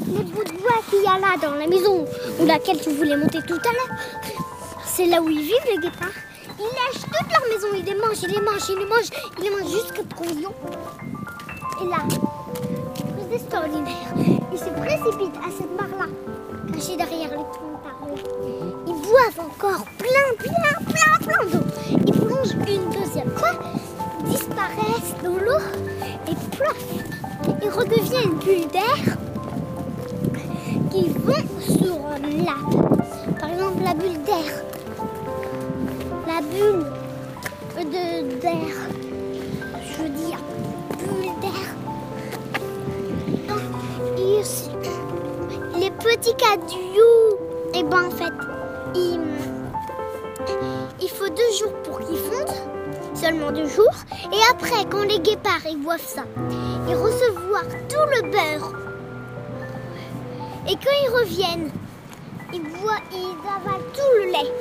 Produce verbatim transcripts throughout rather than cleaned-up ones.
les bouts de bois qu'il y a là dans la maison ou laquelle tu voulais monter tout à l'heure, c'est là où ils vivent les guépards. Ils lèchent toute leur maison, ils les mangent, ils les mangent, ils les mangent, ils les mangent jusqu'à provision. Et là, chose extraordinaire, ils se précipitent à cette mare-là, cachée derrière les troncs d'arbres. Ils boivent encore plein, plein, plein, plein d'eau. Ils plongent une deuxième fois, disparaissent dans l'eau et plof, ils redeviennent une bulle d'air qui vont sur la, par exemple la bulle d'air, la bulle de d'air, je veux dire bulle d'air. Et aussi, les petits cailloux, et ben en fait, il, il faut deux jours pour qu'ils fondent, seulement deux jours. Et après, quand les guépards ils boivent ça, ils recevoir tout le beurre. Et quand ils reviennent, ils boivent, ils avalent tout le lait.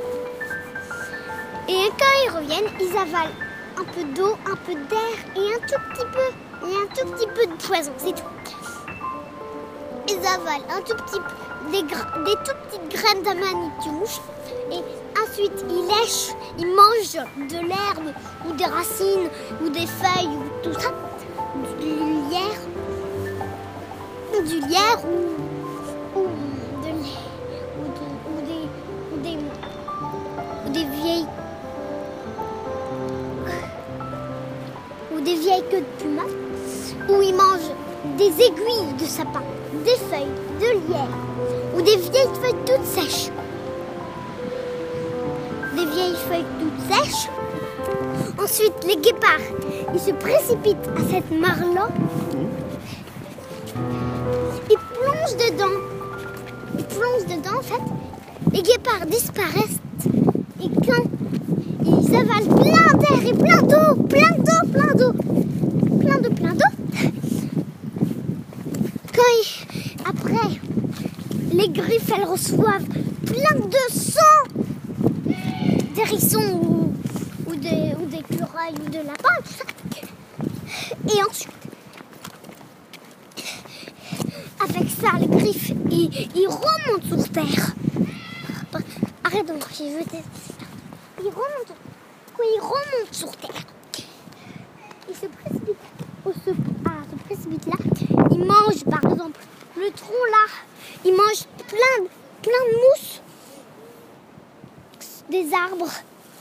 Et quand ils reviennent, ils avalent un peu d'eau, un peu d'air et un tout petit peu, et un tout petit peu de poison, c'est tout. Ils avalent un tout petit peu, des, gra- des tout petites graines d'amanitouche. Et ensuite, ils lèchent, ils mangent de l'herbe ou des racines ou des feuilles ou tout ça. Du lierre, du lierre ou, ou de lait, ou, de, ou, des, ou, des, ou des vieilles ou des vieilles queues de puma, où ils mangent des aiguilles de sapin, des feuilles de lierre ou des vieilles feuilles toutes sèches. Des vieilles feuilles toutes sèches. Ensuite, les guépards, ils se précipitent à cette mare-là. Ils plongent dedans. Ils plongent dedans, en fait. Les guépards disparaissent. Et quand ils avalent plein d'air et plein d'eau, plein d'eau, plein d'eau, plein d'eau, plein d'eau. Quand ils, après, les griffes, elles reçoivent plein de sang d'hérissons ou, ou des ou d'écureuils ou de lapins, tout ça. Et ensuite, avec ça, les griffes, ils, ils remontent sur terre. Arrête de marcher, je veux tester. Ils remontent, quand ils remontent sur terre, ils se précipitent, au se, ah, se précipitent là. Ils mangent, par exemple, le tronc là. Ils mangent plein, plein de mousse des arbres.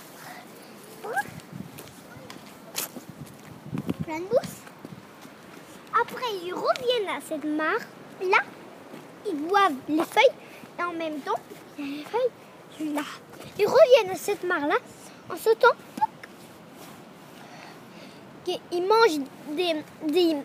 Plein de mousse. Après, ils reviennent à cette mare. Là, ils boivent les feuilles. Et en même temps, il y a les feuilles là. Ils reviennent à cette mare-là en sautant. Et ils mangent des, des,